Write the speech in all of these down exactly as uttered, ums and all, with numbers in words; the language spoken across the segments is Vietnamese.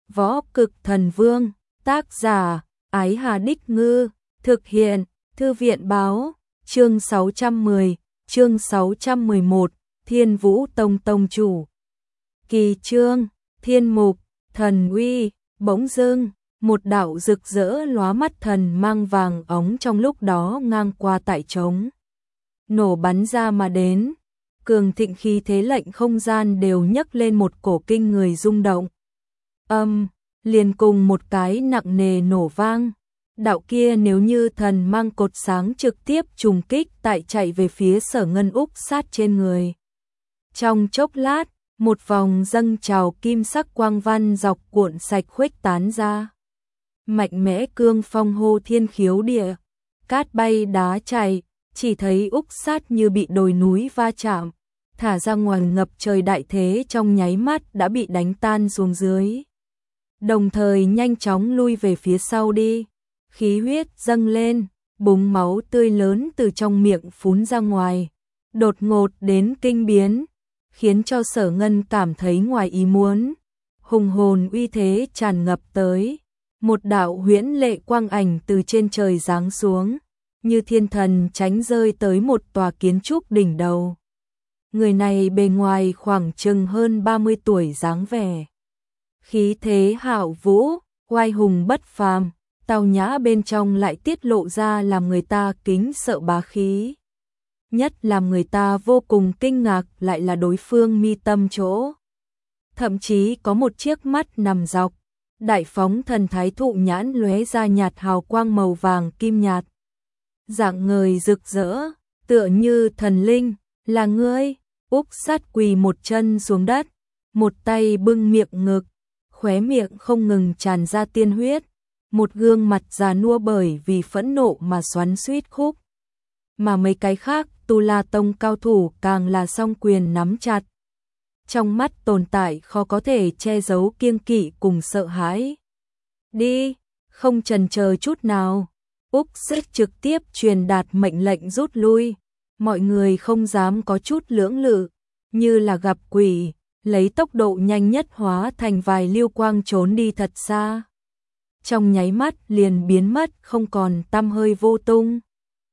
Võ Cực Thần Vương, tác giả, Ái Hà Đích Ngư, thực hiện, Thư viện Báo, chương sáu trăm mười, chương sáu trăm mười một, Thiên Vũ Tông Tông Chủ. Kỳ chương, Thiên Mục, Thần Uy, bỗng dưng, một đạo rực rỡ lóa mắt thần mang vàng óng trong lúc đó ngang qua tại trống. Nổ bắn ra mà đến, cường thịnh khí thế lệnh không gian đều nhấc lên một cổ kinh người rung động. Âm, liền cùng một cái nặng nề nổ vang. Đạo kia nếu như thần mang cột sáng trực tiếp trùng kích tại chạy về phía Sở Ngân úc sát trên người. Trong chốc lát, một vòng dâng trào kim sắc quang văn dọc cuộn sạch khuếch tán ra. Mạnh mẽ cương phong hô thiên khiếu địa, cát bay đá chảy, chỉ thấy úc sát như bị đồi núi va chạm, thả ra ngoài ngập trời đại thế trong nháy mắt đã bị đánh tan xuống dưới. Đồng thời nhanh chóng lui về phía sau đi, khí huyết dâng lên, búng máu tươi lớn từ trong miệng phún ra ngoài, đột ngột đến kinh biến, khiến cho Sở Ngân cảm thấy ngoài ý muốn. Hùng hồn uy thế tràn ngập tới, một đạo huyễn lệ quang ảnh từ trên trời giáng xuống, như thiên thần tránh rơi tới một tòa kiến trúc đỉnh đầu. Người này bề ngoài khoảng chừng hơn ba mươi tuổi dáng vẻ. Khí thế hạo vũ, oai hùng bất phàm, tao nhã bên trong lại tiết lộ ra làm người ta kính sợ bá khí. Nhất làm người ta vô cùng kinh ngạc lại là đối phương mi tâm chỗ. Thậm chí có một chiếc mắt nằm dọc, đại phóng thần thái thụ nhãn lóe ra nhạt hào quang màu vàng kim nhạt. Dạng người rực rỡ, tựa như thần linh, là ngươi. Úc sát quỳ một chân xuống đất, một tay bưng miệng ngực, khóe miệng không ngừng tràn ra tiên huyết, một gương mặt già nua bởi vì phẫn nộ mà xoắn xuýt khúc. Mà mấy cái khác, Tu La Tông cao thủ càng là song quyền nắm chặt. Trong mắt tồn tại khó có thể che giấu kiêng kỵ cùng sợ hãi. Đi, không chần chờ chút nào, Úc sát trực tiếp truyền đạt mệnh lệnh rút lui. Mọi người không dám có chút lưỡng lự, như là gặp quỷ, lấy tốc độ nhanh nhất hóa thành vài lưu quang trốn đi thật xa. Trong nháy mắt liền biến mất không còn tăm hơi vô tung.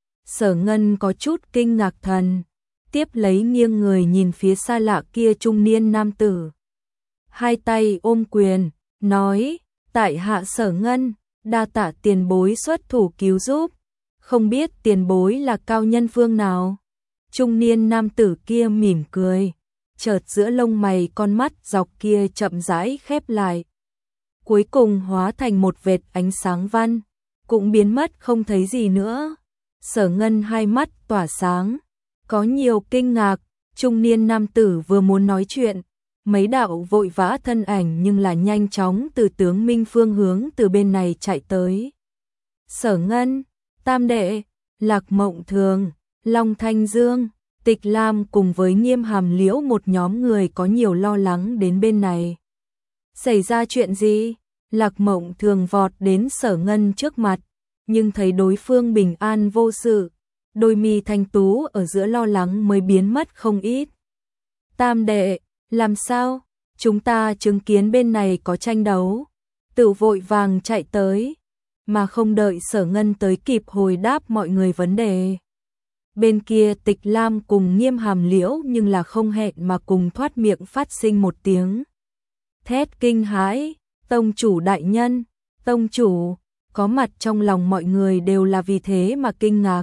Sở Ngân có chút kinh ngạc thần, tiếp lấy nghiêng người nhìn phía xa lạ kia trung niên nam tử. Hai tay ôm quyền, nói, tại hạ Sở Ngân, đa tạ tiền bối xuất thủ cứu giúp. Không biết tiền bối là cao nhân phương nào? Trung niên nam tử kia mỉm cười, chợt giữa lông mày con mắt dọc kia chậm rãi khép lại. Cuối cùng hóa thành một vệt ánh sáng văn, cũng biến mất không thấy gì nữa. Sở Ngân hai mắt tỏa sáng, có nhiều kinh ngạc, trung niên nam tử vừa muốn nói chuyện, mấy đạo vội vã thân ảnh nhưng là nhanh chóng từ tướng Minh phương hướng từ bên này chạy tới. Sở Ngân, Tam Đệ, Lạc Mộng Thường, Long Thanh Dương, Tịch Lam cùng với Nghiêm Hàm Liễu một nhóm người có nhiều lo lắng đến bên này. Xảy ra chuyện gì? Lạc Mộng Thường vọt đến Sở Ngân trước mặt, nhưng thấy đối phương bình an vô sự, đôi mi thanh tú ở giữa lo lắng mới biến mất không ít. Tam Đệ, làm sao? Chúng ta chứng kiến bên này có tranh đấu, tự vội vàng chạy tới, mà không đợi Sở Ngân tới kịp hồi đáp mọi người vấn đề. Bên kia Tịch Lam cùng Nghiêm Hàm Liễu nhưng là không hẹn mà cùng thoát miệng phát sinh một tiếng thét kinh hãi, tông chủ đại nhân, tông chủ, có mặt trong lòng mọi người đều là vì thế mà kinh ngạc.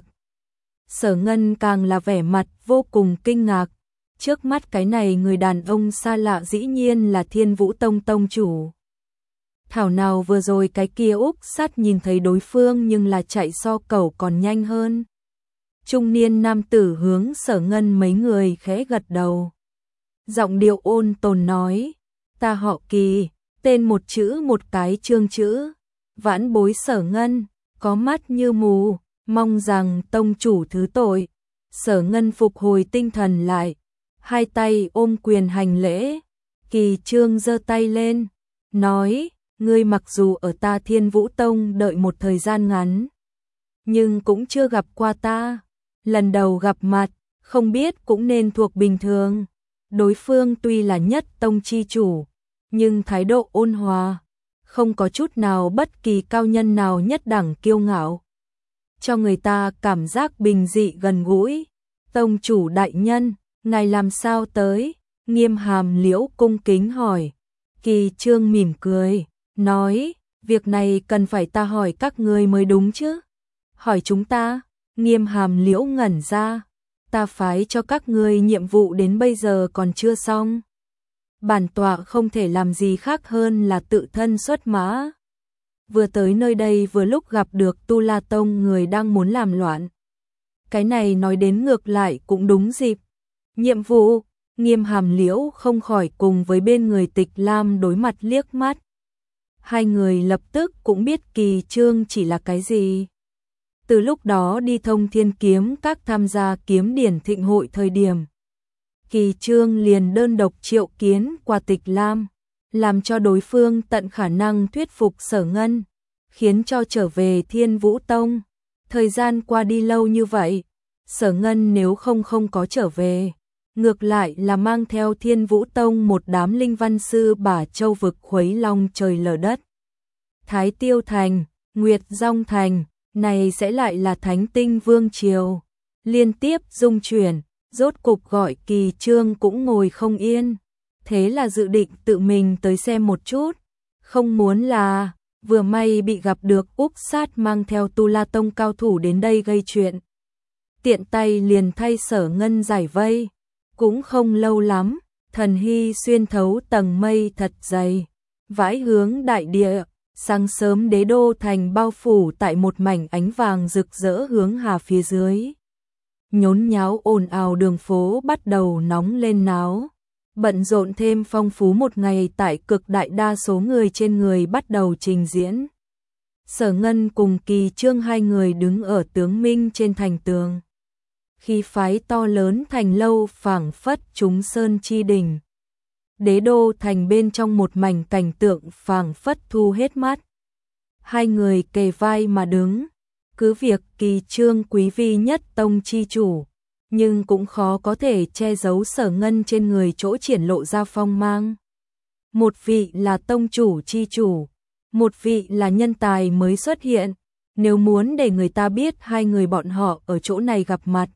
Sở Ngân càng là vẻ mặt vô cùng kinh ngạc, trước mắt cái này người đàn ông xa lạ dĩ nhiên là Thiên Vũ Tông tông chủ. Thảo nào vừa rồi cái kia Úc sát nhìn thấy đối phương nhưng là chạy so cẩu còn nhanh hơn. Trung niên nam tử hướng Sở Ngân mấy người khẽ gật đầu. Giọng điệu ôn tồn nói, ta họ Kỳ, tên một chữ một cái chương chữ, vãn bối Sở Ngân, có mắt như mù, mong rằng tông chủ thứ tội. Sở Ngân phục hồi tinh thần lại, hai tay ôm quyền hành lễ. Kỳ Trương giơ tay lên, nói, ngươi mặc dù ở ta Thiên Vũ Tông đợi một thời gian ngắn, nhưng cũng chưa gặp qua ta. Lần đầu gặp mặt, không biết cũng nên thuộc bình thường. Đối phương tuy là nhất tông chi chủ, nhưng thái độ ôn hòa, không có chút nào bất kỳ cao nhân nào nhất đẳng kiêu ngạo, cho người ta cảm giác bình dị gần gũi. Tông chủ đại nhân, ngài làm sao tới? Nghiêm Hàm Liễu cung kính hỏi. Kỳ Trương mỉm cười, nói, việc này cần phải ta hỏi các ngươi mới đúng chứ. Hỏi chúng ta? Nghiêm Hàm Liễu ngẩn ra, ta phái cho các ngươi nhiệm vụ đến bây giờ còn chưa xong. Bản tọa không thể làm gì khác hơn là tự thân xuất mã. Vừa tới nơi đây vừa lúc gặp được Tu La Tông người đang muốn làm loạn. Cái này nói đến ngược lại cũng đúng dịp. Nhiệm vụ, Nghiêm Hàm Liễu không khỏi cùng với bên người Tịch Lam đối mặt liếc mắt. Hai người lập tức cũng biết Kỳ Trương chỉ là cái gì. Từ lúc đó đi Thông Thiên Kiếm các tham gia kiếm điển thịnh hội thời điểm, Kỳ Trương liền đơn độc triệu kiến qua Tịch Lam, làm cho đối phương tận khả năng thuyết phục Sở Ngân, khiến cho trở về Thiên Vũ Tông. Thời gian qua đi lâu như vậy, Sở Ngân nếu không không có trở về, ngược lại là mang theo Thiên Vũ Tông một đám linh văn sư bả châu vực khuấy long trời lở đất. Thái Tiêu Thành, Nguyệt Dong Thành, này sẽ lại là Thánh Tinh Vương Triều. Liên tiếp dung chuyển, rốt cục gọi Kỳ Trương cũng ngồi không yên. Thế là dự định tự mình tới xem một chút. Không muốn là, vừa may bị gặp được Úc Sát mang theo Tu La Tông cao thủ đến đây gây chuyện. Tiện tay liền thay Sở Ngân giải vây. Cũng không lâu lắm, thần hy xuyên thấu tầng mây thật dày, vãi hướng đại địa. Sáng sớm đế đô thành bao phủ tại một mảnh ánh vàng rực rỡ hướng hà phía dưới. Nhốn nháo ồn ào đường phố bắt đầu nóng lên náo. Bận rộn thêm phong phú một ngày tại cực đại đa số người trên người bắt đầu trình diễn. Sở Ngân cùng Kỳ Trương hai người đứng ở tướng minh trên thành tường. Khí phái to lớn thành lâu phảng phất chúng sơn chi đỉnh. Đế đô thành bên trong một mảnh cảnh tượng phảng phất thu hết mắt. Hai người kề vai mà đứng, cứ việc Kỳ Trương quý vi nhất tông chi chủ, nhưng cũng khó có thể che giấu Sở Ngân trên người chỗ triển lộ ra phong mang. Một vị là tông chủ chi chủ, một vị là nhân tài mới xuất hiện, nếu muốn để người ta biết hai người bọn họ ở chỗ này gặp mặt,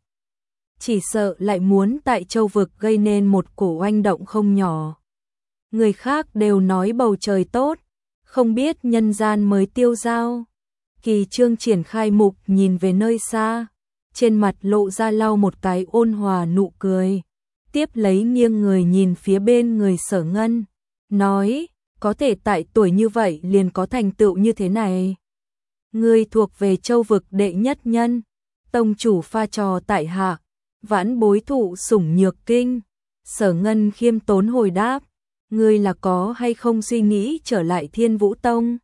chỉ sợ lại muốn tại châu vực gây nên một cổ oanh động không nhỏ. Người khác đều nói bầu trời tốt, không biết nhân gian mới tiêu dao. Kỳ Trương triển khai mục nhìn về nơi xa, trên mặt lộ ra lau một cái ôn hòa nụ cười, tiếp lấy nghiêng người nhìn phía bên người Sở Ngân, nói, có thể tại tuổi như vậy liền có thành tựu như thế này. Ngươi thuộc về châu vực đệ nhất nhân, tông chủ pha trò tại hạ, vãn bối thụ sủng nhược kinh. Sở Ngân khiêm tốn hồi đáp, ngươi là có hay không suy nghĩ trở lại Thiên Vũ Tông?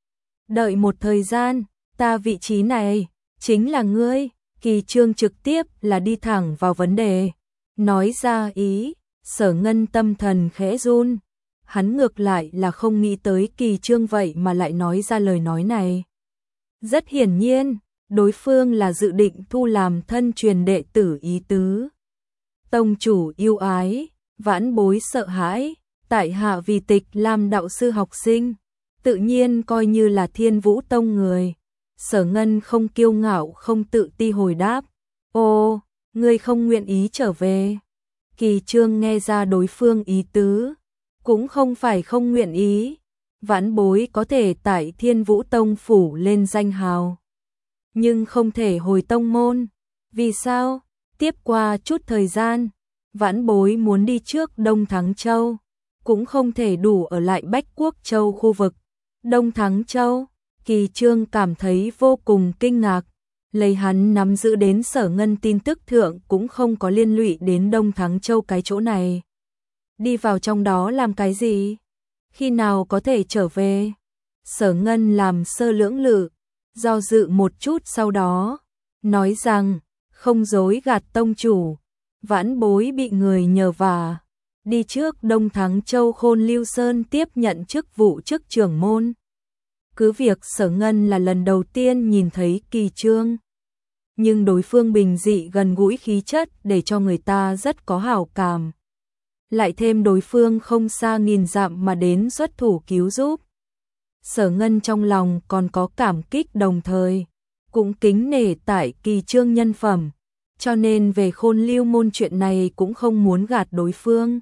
Đợi một thời gian, ta vị trí này, chính là ngươi. Kỳ Trương trực tiếp là đi thẳng vào vấn đề, nói ra ý. Sở Ngân tâm thần khẽ run, hắn ngược lại là không nghĩ tới Kỳ Trương vậy mà lại nói ra lời nói này. Rất hiển nhiên, đối phương là dự định thu làm thân truyền đệ tử ý tứ. Tông chủ yêu ái, vãn bối sợ hãi, tại hạ vì Tịch Lam đạo sư học sinh, tự nhiên coi như là Thiên Vũ Tông người. Sở Ngân không kiêu ngạo không tự ti hồi đáp, ô, ngươi không nguyện ý trở về. Kỳ Trương nghe ra đối phương ý tứ, cũng không phải không nguyện ý, vãn bối có thể tại Thiên Vũ Tông phủ lên danh hào, nhưng không thể hồi tông môn. Vì sao? Tiếp qua chút thời gian, vãn bối muốn đi trước Đông Thắng Châu, cũng không thể đủ ở lại Bách Quốc Châu khu vực. Đông Thắng Châu, Kỳ Trương cảm thấy vô cùng kinh ngạc, lấy hắn nắm giữ đến Sở Ngân tin tức thượng cũng không có liên lụy đến Đông Thắng Châu cái chỗ này. Đi vào trong đó làm cái gì? Khi nào có thể trở về? Sở Ngân làm sơ lưỡng lự, do dự một chút sau đó, nói rằng, không dối gạt tông chủ, vãn bối bị người nhờ vả, đi trước Đông Thắng Châu Khôn Lưu Sơn tiếp nhận chức vụ chức trưởng môn. Cứ việc Sở Ngân là lần đầu tiên nhìn thấy Kỳ Trương, nhưng đối phương bình dị gần gũi khí chất để cho người ta rất có hảo cảm. Lại thêm đối phương không xa nghìn dặm mà đến xuất thủ cứu giúp. Sở Ngân trong lòng còn có cảm kích đồng thời, cũng kính nể tại Kỳ Trương nhân phẩm, cho nên về Khôn Lưu môn chuyện này cũng không muốn gạt đối phương.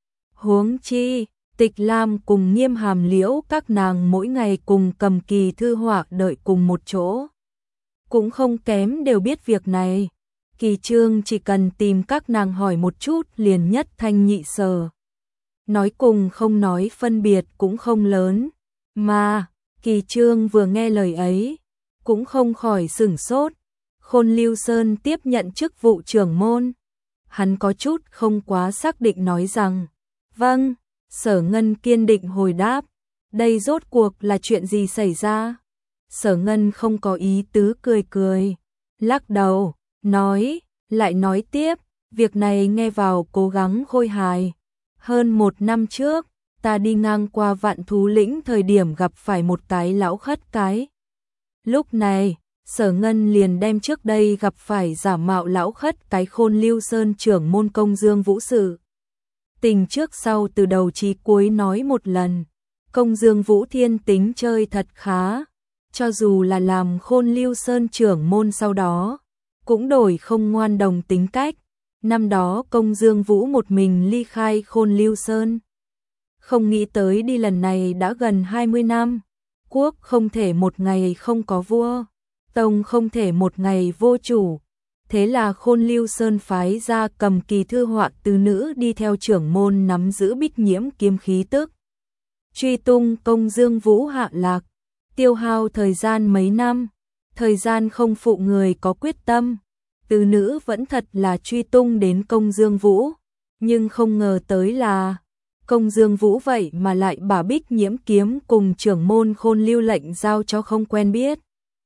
Huống chi, Tịch Lam cùng Nghiêm Hàm Liễu các nàng mỗi ngày cùng cầm kỳ thư họa đợi cùng một chỗ. Cũng không kém đều biết việc này. Kỳ Trương chỉ cần tìm các nàng hỏi một chút liền nhất thanh nhị sở. Nói cùng không nói phân biệt cũng không lớn. Mà, Kỳ Trương vừa nghe lời ấy, cũng không khỏi sửng sốt. Khôn Lưu Sơn tiếp nhận chức vụ trưởng môn. Hắn có chút không quá xác định nói rằng, vâng. Sở Ngân kiên định hồi đáp, đây rốt cuộc là chuyện gì xảy ra? Sở Ngân không có ý tứ cười cười, lắc đầu, nói, lại nói tiếp, việc này nghe vào cố gắng khôi hài. Hơn một năm trước, ta đi ngang qua Vạn Thú Lĩnh thời điểm gặp phải một cái lão khất cái. Lúc này, Sở Ngân liền đem trước đây gặp phải giả mạo lão khất cái Khôn Lưu Sơn trưởng môn Công Dương Vũ sự. Tình trước sau từ đầu chí cuối nói một lần. Công Dương Vũ thiên tính chơi thật khá, cho dù là làm Khôn Lưu Sơn trưởng môn sau đó, cũng đổi không ngoan đồng tính cách. Năm đó Công Dương Vũ một mình ly khai Khôn Lưu Sơn. Không nghĩ tới đi lần này đã gần hai mươi năm. Quốc không thể một ngày không có vua, tông không thể một ngày vô chủ. Thế là Khôn Lưu Sơn phái ra cầm kỳ thư họa từ nữ đi theo trưởng môn nắm giữ bích nhiễm kiếm khí tức. Truy tung Công Dương Vũ hạ lạc, tiêu hao thời gian mấy năm, thời gian không phụ người có quyết tâm. Từ nữ vẫn thật là truy tung đến Công Dương Vũ, nhưng không ngờ tới là Công Dương Vũ vậy mà lại bảo bích nhiễm kiếm cùng trưởng môn Khôn Lưu lệnh giao cho không quen biết.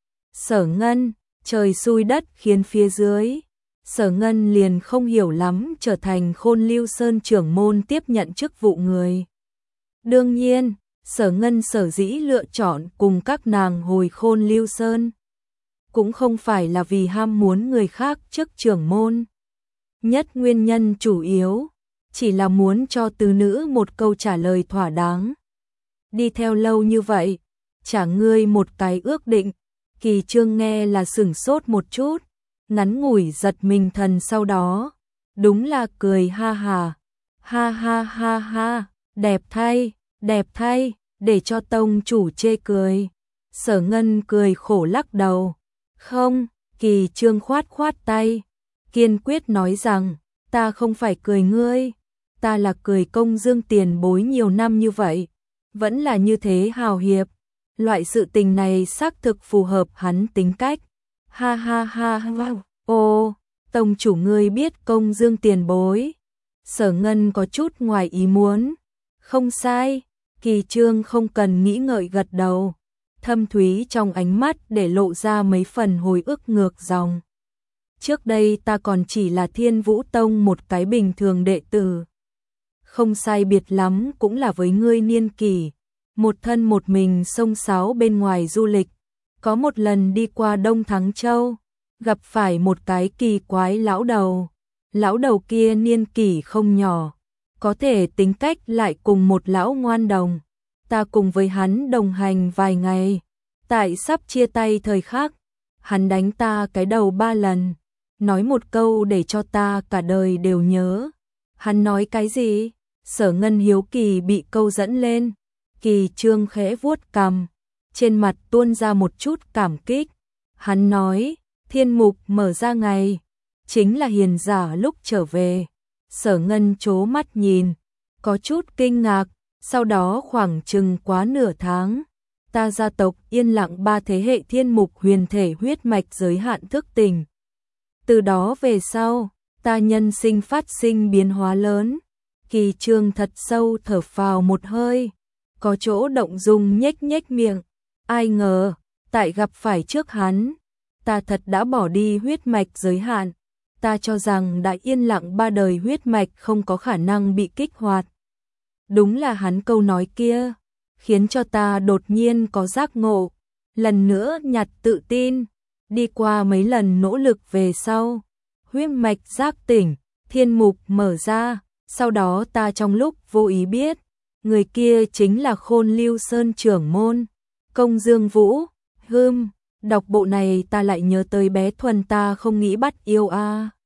Sở Ngân, trời xui đất khiến phía dưới, Sở Ngân liền không hiểu lắm trở thành Khôn Lưu Sơn trưởng môn tiếp nhận chức vụ người. Đương nhiên, Sở Ngân sở dĩ lựa chọn cùng các nàng hồi Khôn Lưu Sơn, cũng không phải là vì ham muốn người khác chức trưởng môn. Nhất nguyên nhân chủ yếu, chỉ là muốn cho từ nữ một câu trả lời thỏa đáng. Đi theo lâu như vậy, trả ngươi một cái ước định. Kỳ Trương nghe là sửng sốt một chút, ngắn ngủi giật mình thần sau đó, đúng là cười ha ha, ha ha ha ha, đẹp thay, đẹp thay, để cho tông chủ chê cười. Sở Ngân cười khổ lắc đầu, không, Kỳ Trương khoát khoát tay, kiên quyết nói rằng, ta không phải cười ngươi, ta là cười Công Dương tiền bối nhiều năm như vậy, vẫn là như thế hào hiệp. Loại sự tình này xác thực phù hợp hắn tính cách. Ha ha ha ha. Ô, tông chủ ngươi biết Công Dương tiền bối. Sở Ngân có chút ngoài ý muốn. Không sai, Kỳ Trương không cần nghĩ ngợi gật đầu. Thâm thúy trong ánh mắt để lộ ra mấy phần hồi ức ngược dòng. Trước đây ta còn chỉ là Thiên Vũ Tông một cái bình thường đệ tử. Không sai biệt lắm cũng là với ngươi niên kỷ. Một thân một mình sông sáo bên ngoài du lịch, có một lần đi qua Đông Thắng Châu, gặp phải một cái kỳ quái lão đầu. Lão đầu kia niên kỷ không nhỏ, có thể tính cách lại cùng một lão ngoan đồng. Ta cùng với hắn đồng hành vài ngày, tại sắp chia tay thời khắc, hắn đánh ta cái đầu ba lần, nói một câu để cho ta cả đời đều nhớ. Hắn nói cái gì? Sở Ngân hiếu kỳ bị câu dẫn lên. Kỳ Trương khẽ vuốt cằm, trên mặt tuôn ra một chút cảm kích. Hắn nói, thiên mục mở ra ngày, chính là hiền giả lúc trở về. Sở Ngân chố mắt nhìn, có chút kinh ngạc, sau đó khoảng chừng quá nửa tháng, ta gia tộc yên lặng ba thế hệ thiên mục huyền thể huyết mạch giới hạn thức tỉnh. Từ đó về sau, ta nhân sinh phát sinh biến hóa lớn. Kỳ Trương thật sâu thở phào một hơi, có chỗ động dung nhếch nhếch miệng. Ai ngờ, tại gặp phải trước hắn, ta thật đã bỏ đi huyết mạch giới hạn. Ta cho rằng đã yên lặng ba đời huyết mạch không có khả năng bị kích hoạt. Đúng là hắn câu nói kia, khiến cho ta đột nhiên có giác ngộ, lần nữa nhặt tự tin. Đi qua mấy lần nỗ lực về sau, huyết mạch giác tỉnh, thiên mục mở ra. Sau đó ta trong lúc vô ý biết, người kia chính là Khôn Lưu Sơn trưởng môn. Công Dương Vũ, hưm, đọc bộ này ta lại nhớ tới bé Thuần ta không nghĩ bắt yêu a.